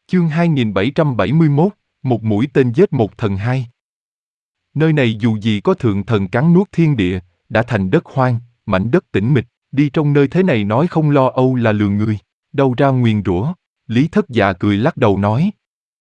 Chương 2771, một mũi tên giết một thần hai. Nơi này dù gì có thượng thần cắn nuốt thiên địa, đã thành đất hoang, mảnh đất tĩnh mịch, đi trong nơi thế này nói không lo âu là lừa người, đâu ra nguyền rủa. Lý Thất Dạ cười lắc đầu nói.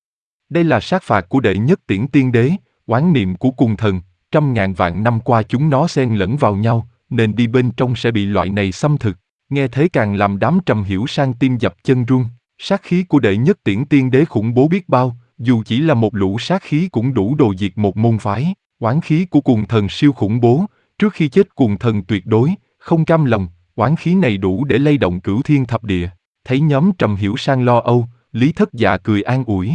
Đây là sát phạt của đệ nhất tiễn tiên đế, oán niệm của cùng thần, 100.000 vạn năm qua chúng nó xen lẫn vào nhau, nên đi bên trong sẽ bị loại này xâm thực. Nghe thế càng làm đám Trầm Hiểu Sang tim dập chân run. Sát khí của đệ nhất tiễn tiên đế khủng bố biết bao, dù chỉ là một lũ sát khí cũng đủ đồ diệt một môn phái. Oán khí của cùng thần siêu khủng bố, trước khi chết cùng thần tuyệt đối, không cam lòng, oán khí này đủ để lay động cửu thiên thập địa. Thấy nhóm Trầm Hiểu Sang lo âu, Lý Thất Dạ cười an ủi.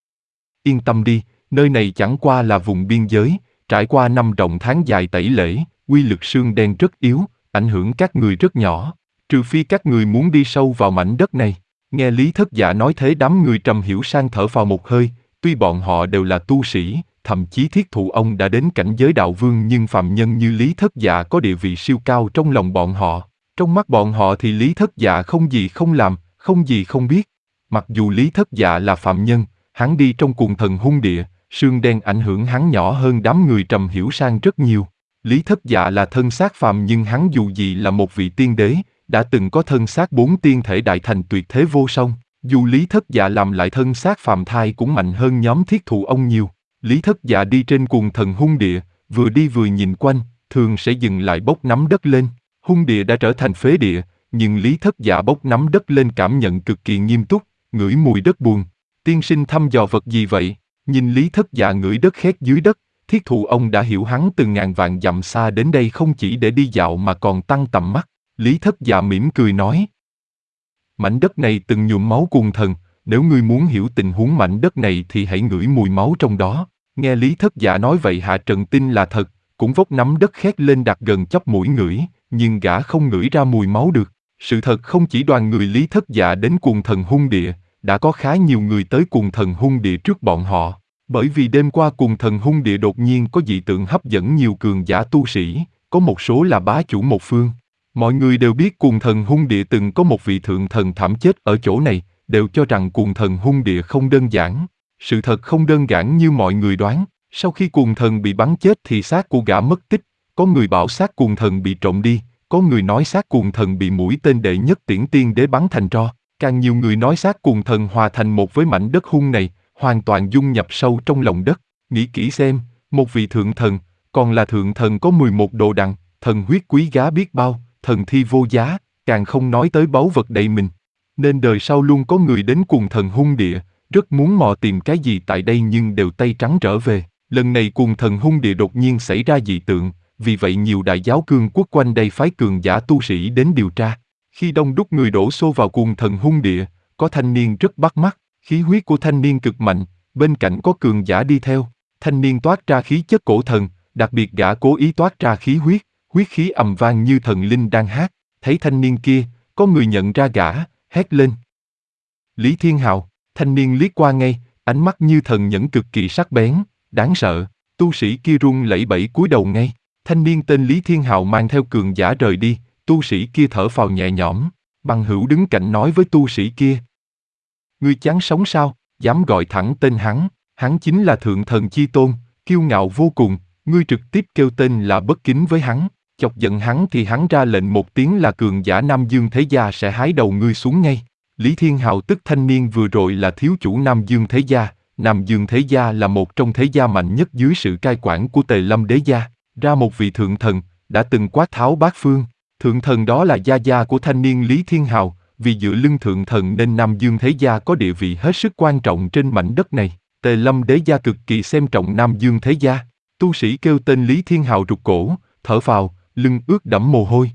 Yên tâm đi, nơi này chẳng qua là vùng biên giới, trải qua 5 rộng tháng dài tẩy lễ, uy lực xương đen rất yếu, ảnh hưởng các người rất nhỏ, trừ phi các người muốn đi sâu vào mảnh đất này. Nghe Lý Thất Dạ nói thế đám người Trầm Hiểu Sang thở phào một hơi, tuy bọn họ đều là tu sĩ, thậm chí Thiết Thụ ông đã đến cảnh giới đạo vương nhưng phàm nhân như Lý Thất Dạ có địa vị siêu cao trong lòng bọn họ. Trong mắt bọn họ thì Lý Thất Dạ không gì không làm, không gì không biết. Mặc dù Lý Thất Dạ là phàm nhân, hắn đi trong cuồng thần hung địa, sương đen ảnh hưởng hắn nhỏ hơn đám người Trầm Hiểu Sang rất nhiều. Lý Thất Dạ là thân xác phàm nhưng hắn dù gì là một vị tiên đế, đã từng có thân xác 4 tiên thể đại thành tuyệt thế vô song. Dù Lý Thất Dạ làm lại thân xác phàm thai cũng mạnh hơn nhóm Thiết Thụ ông nhiều. Lý Thất Dạ đi trên cuồng thần hung địa, vừa đi vừa nhìn quanh, thường sẽ dừng lại bốc nắm đất lên. Hung địa đã trở thành phế địa, nhưng Lý Thất Dạ bốc nắm đất lên cảm nhận cực kỳ nghiêm túc, ngửi mùi đất buồn. Tiên sinh thăm dò vật gì vậy? Nhìn Lý Thất Dạ ngửi đất khét dưới đất, Thiết Thụ ông đã hiểu hắn từ ngàn vạn dặm xa đến đây không chỉ để đi dạo mà còn tăng tầm mắt. Lý Thất Dạ mỉm cười nói. Mảnh đất này từng nhuộm máu cuồng thần, nếu ngươi muốn hiểu tình huống mảnh đất này thì hãy ngửi mùi máu trong đó. Nghe Lý Thất Dạ nói vậy Hạ Trần tin là thật, cũng vốc nắm đất khét lên đặt gần chóp mũi ngửi, nhưng gã không ngửi ra mùi máu được. Sự thật không chỉ đoàn người Lý Thất Dạ đến cuồng thần hung địa, đã có khá nhiều người tới cuồng thần hung địa trước bọn họ. Bởi vì đêm qua cuồng thần hung địa đột nhiên có dị tượng hấp dẫn nhiều cường giả tu sĩ, có một số là bá chủ một phương. Mọi người đều biết cuồng thần hung địa từng có một vị thượng thần thảm chết ở chỗ này, đều cho rằng cuồng thần hung địa không đơn giản. Sự thật không đơn giản như mọi người đoán, sau khi cuồng thần bị bắn chết thì xác của gã mất tích, có người bảo xác cuồng thần bị trộm đi, có người nói xác cuồng thần bị mũi tên đệ nhất tiễn tiên đế bắn thành tro, càng nhiều người nói xác cuồng thần hòa thành một với mảnh đất hung này, hoàn toàn dung nhập sâu trong lòng đất. Nghĩ kỹ xem, một vị thượng thần, còn là thượng thần có 11 đồ đằng, thần huyết quý giá biết bao, thần thi vô giá, càng không nói tới báu vật đầy mình. Nên đời sau luôn có người đến cuồng thần hung địa, rất muốn mò tìm cái gì tại đây nhưng đều tay trắng trở về. Lần này cuồng thần hung địa đột nhiên xảy ra dị tượng, vì vậy nhiều đại giáo cương quốc quanh đây phái cường giả tu sĩ đến điều tra. Khi đông đúc người đổ xô vào cuồng thần hung địa, có thanh niên rất bắt mắt, khí huyết của thanh niên cực mạnh, bên cạnh có cường giả đi theo. Thanh niên toát ra khí chất cổ thần, đặc biệt gã cố ý toát ra khí huyết khí ầm vang như thần linh đang hát. Thấy thanh niên kia, có người nhận ra gã, hét lên. Lý Thiên Hào. Thanh niên liếc qua ngay, ánh mắt như thần nhẫn cực kỳ sắc bén, đáng sợ. Tu sĩ kia run lẩy bẩy cúi đầu ngay. Thanh niên tên Lý Thiên Hào mang theo cường giả rời đi, tu sĩ kia thở phào nhẹ nhõm. Bằng hữu đứng cạnh nói với tu sĩ kia. Ngươi chán sống sao, dám gọi thẳng tên hắn chính là thượng thần chi tôn, kiêu ngạo vô cùng, ngươi trực tiếp kêu tên là bất kính với hắn. Chọc giận hắn thì hắn ra lệnh một tiếng là cường giả Nam Dương Thế Gia sẽ hái đầu ngươi xuống ngay. Lý Thiên Hào tức thanh niên vừa rồi là thiếu chủ Nam Dương Thế Gia. Nam Dương Thế Gia là một trong thế gia mạnh nhất dưới sự cai quản của Tề Lâm Đế Gia. Ra một vị thượng thần, đã từng quát tháo bát phương. Thượng thần đó là gia gia của thanh niên Lý Thiên Hào. Vì dựa lưng thượng thần nên Nam Dương Thế Gia có địa vị hết sức quan trọng trên mảnh đất này. Tề Lâm Đế Gia cực kỳ xem trọng Nam Dương Thế Gia. Tu sĩ kêu tên Lý Thiên Hào rụt cổ, thở phào, lưng ướt đẫm mồ hôi.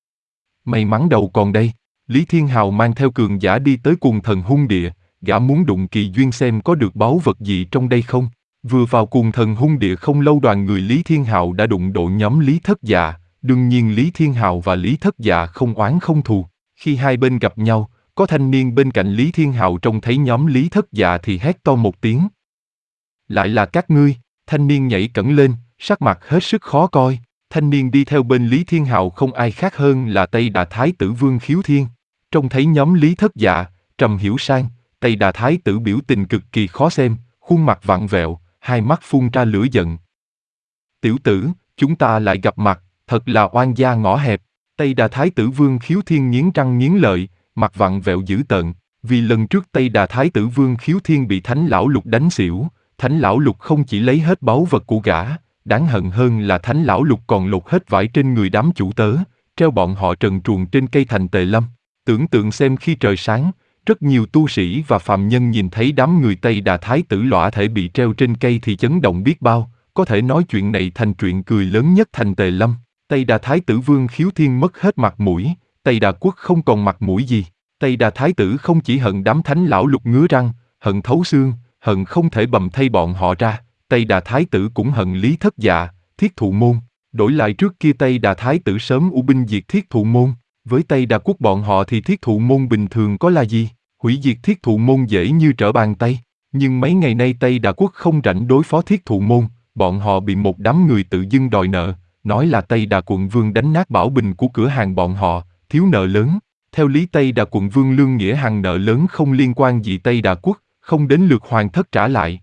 May mắn đầu còn đây. Lý Thiên Hào mang theo cường giả đi tới cuồng thần hung địa, gã muốn đụng kỳ duyên xem có được báu vật gì trong đây không. Vừa vào cuồng thần hung địa không lâu đoàn người Lý Thiên Hào đã đụng độ nhóm Lý Thất Dạ. Đương nhiên Lý Thiên Hào và Lý Thất Dạ không oán không thù. Khi hai bên gặp nhau, có thanh niên bên cạnh Lý Thiên Hào trông thấy nhóm Lý Thất Dạ thì hét to một tiếng. Lại là các ngươi. Thanh niên nhảy cẫng lên, sắc mặt hết sức khó coi. Thanh niên đi theo bên Lý Thiên Hào không ai khác hơn là Tây Đà Thái tử Vương Khiếu Thiên. Trông thấy nhóm Lý Thất Dạ, Trầm Hiểu Sang, Tây Đà Thái tử biểu tình cực kỳ khó xem, khuôn mặt vặn vẹo, hai mắt phun ra lửa giận. Tiểu tử, chúng ta lại gặp mặt, thật là oan gia ngõ hẹp. Tây Đà Thái tử Vương Khiếu Thiên nghiến răng nghiến lợi, mặt vặn vẹo dữ tợn, vì lần trước Tây Đà Thái tử Vương Khiếu Thiên bị Thánh Lão Lục đánh xỉu, Thánh Lão Lục không chỉ lấy hết báu vật của gã, đáng hận hơn là Thánh Lão Lục còn lột hết vải trên người đám chủ tớ, treo bọn họ trần truồng trên cây thành Tề Lâm. Tưởng tượng xem khi trời sáng, rất nhiều tu sĩ và phàm nhân nhìn thấy đám người Tây Đà Thái tử lõa thể bị treo trên cây thì chấn động biết bao, có thể nói chuyện này thành chuyện cười lớn nhất thành Tề Lâm. Tây Đà Thái tử Vương Khiếu Thiên mất hết mặt mũi, Tây Đà quốc không còn mặt mũi gì. Tây Đà Thái tử không chỉ hận đám Thánh Lão Lục ngứa răng, hận thấu xương, hận không thể bầm thây bọn họ ra. Tây Đà Thái tử cũng hận Lý Thất Dạ, Thiết Thụ Môn. Đổi lại trước kia Tây Đà Thái tử sớm u binh diệt Thiết Thụ Môn. Với Tây Đà quốc bọn họ thì Thiết Thụ Môn bình thường có là gì? Hủy diệt Thiết Thụ Môn dễ như trở bàn tay. Nhưng mấy ngày nay Tây Đà quốc không rảnh đối phó Thiết Thụ Môn, bọn họ bị một đám người tự dưng đòi nợ, nói là Tây Đà quận vương đánh nát bảo bình của cửa hàng bọn họ, thiếu nợ lớn. Theo lý Tây Đà quận vương Lương Nghĩa Hằng nợ lớn không liên quan gì Tây Đà quốc, không đến lượt hoàng thất trả lại.